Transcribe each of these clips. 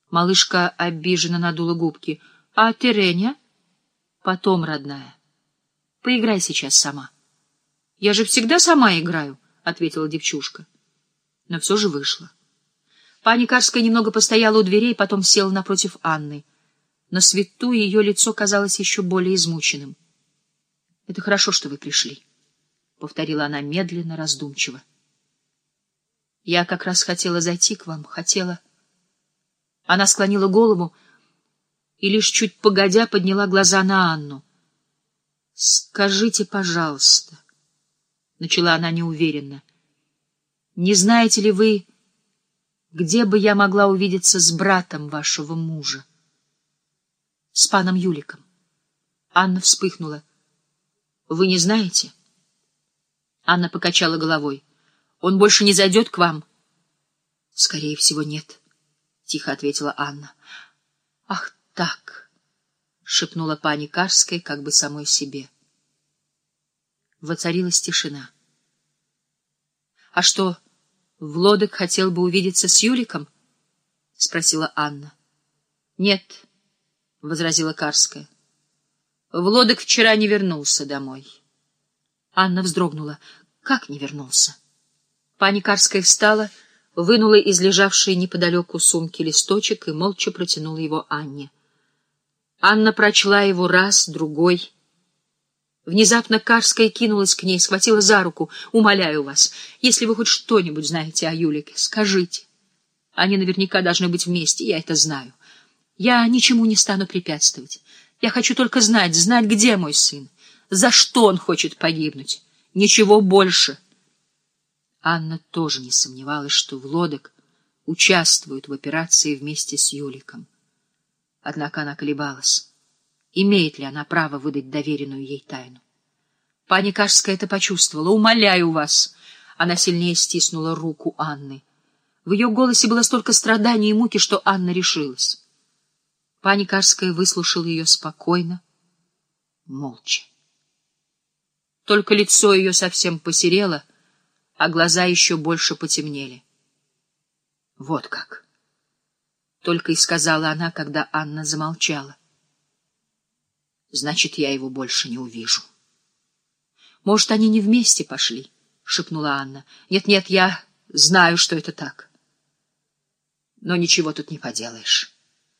Малышка обиженно надула губки. — А ты, Реня? — Потом, родная. Поиграй сейчас сама. — Я же всегда сама играю, — ответила девчушка. Но все же вышла. Пани Карская немного постояла у дверей, потом села напротив Анны. На свету ее лицо казалось еще более измученным. — Это хорошо, что вы пришли, — повторила она медленно, раздумчиво. — Я как раз хотела зайти к вам, хотела... Она склонила голову и лишь чуть погодя подняла глаза на Анну. — Скажите, пожалуйста, — начала она неуверенно, — не знаете ли вы, где бы я могла увидеться с братом вашего мужа? — С паном Юликом. Анна вспыхнула. — Вы не знаете? Анна покачала головой. — Он больше не зайдет к вам? — Скорее всего, нет, — тихо ответила Анна. — Ах так, — шепнула пани Карская как бы самой себе. Воцарилась тишина. — А что, Влодок хотел бы увидеться с Юликом? — спросила Анна. — Нет, — возразила Карская. — Влодок вчера не вернулся домой. Анна вздрогнула. — Как не вернулся? Пани Карская встала, вынула из лежавшей неподалеку сумки листочек и молча протянула его Анне. Анна прочла его раз, другой. Внезапно Карская кинулась к ней, схватила за руку. — Умоляю вас, если вы хоть что-нибудь знаете о Юлике, скажите. Они наверняка должны быть вместе, я это знаю. Я ничему не стану препятствовать. Я хочу только знать, где мой сын, за что он хочет погибнуть. Ничего больше. Анна тоже не сомневалась, что Влодок участвует в операции вместе с Юликом. Однако она колебалась. Имеет ли она право выдать доверенную ей тайну? Пани Карская это почувствовала. — Умоляю вас! Она сильнее стиснула руку Анны. В ее голосе было столько страданий и муки, что Анна решилась. Пани Карская выслушала ее спокойно, молча. Только лицо ее совсем посерело, а глаза еще больше потемнели. — Вот как! — только и сказала она, когда Анна замолчала. — Значит, я его больше не увижу. — Может, они не вместе пошли? — шепнула Анна. — Нет, я знаю, что это так. Но ничего тут не поделаешь.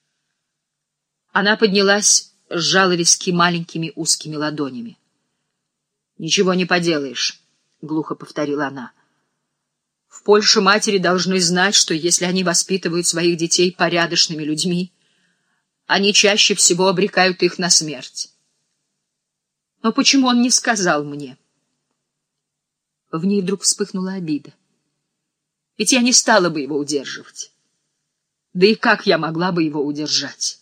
Она поднялась, сжала виски маленькими узкими ладонями. — Ничего не поделаешь, — глухо повторила она. — В Польше матери должны знать, что если они воспитывают своих детей порядочными людьми, они чаще всего обрекают их на смерть. Но почему он не сказал мне? В ней вдруг вспыхнула обида. Ведь я не стала бы его удерживать. Да и как я могла бы его удержать?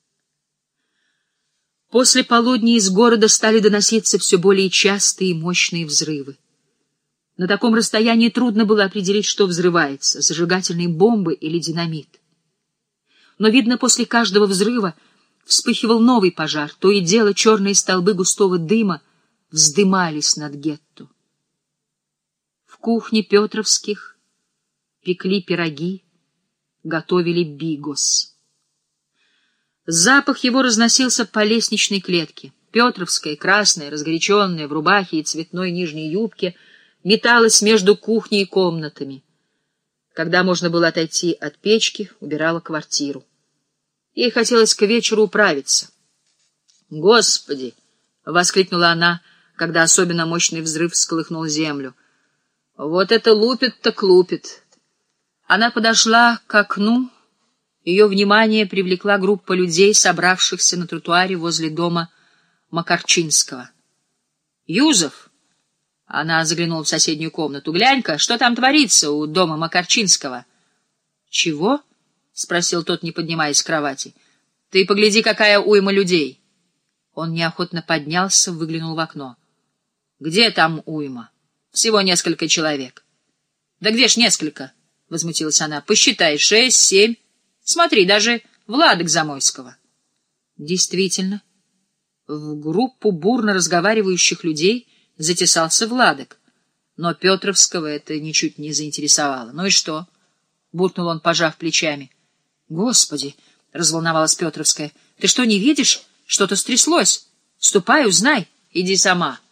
После полудня из города стали доноситься все более частые и мощные взрывы. На таком расстоянии трудно было определить, что взрывается — зажигательные бомбы или динамит. Но, видно, после каждого взрыва вспыхивал новый пожар, то и дело черные столбы густого дыма вздымались над гетто. В кухне Петровских пекли пироги, готовили бигос. Запах его разносился по лестничной клетке. Петровская, красная, разгоряченная, в рубахе и цветной нижней юбке, металась между кухней и комнатами. Когда можно было отойти от печки, убирала квартиру. Ей хотелось к вечеру управиться. «Господи!» — воскликнула она, когда особенно мощный взрыв всколыхнул землю. «Вот это лупит так лупит!» Она подошла к окну. Ее внимание привлекла группа людей, собравшихся на тротуаре возле дома Макарчинского. «Юзов!» — она заглянула в соседнюю комнату. «Глянь-ка, что там творится у дома Макарчинского?» «Чего?» — спросил тот, не поднимаясь с кровати. — Ты погляди, какая уйма людей. Он неохотно поднялся, выглянул в окно. — Где там уйма? Всего несколько человек. — Да где ж несколько? — возмутилась она. — Посчитай, 6, 7. Смотри, даже Владык Замойского. Действительно, в группу бурно разговаривающих людей затесался Владык. Но Петровского это ничуть не заинтересовало. — Ну и что? — буркнул он, пожав плечами. — Господи! — разволновалась Петровская. — Ты что, не видишь? Что-то стряслось. Ступай, узнай. Иди сама.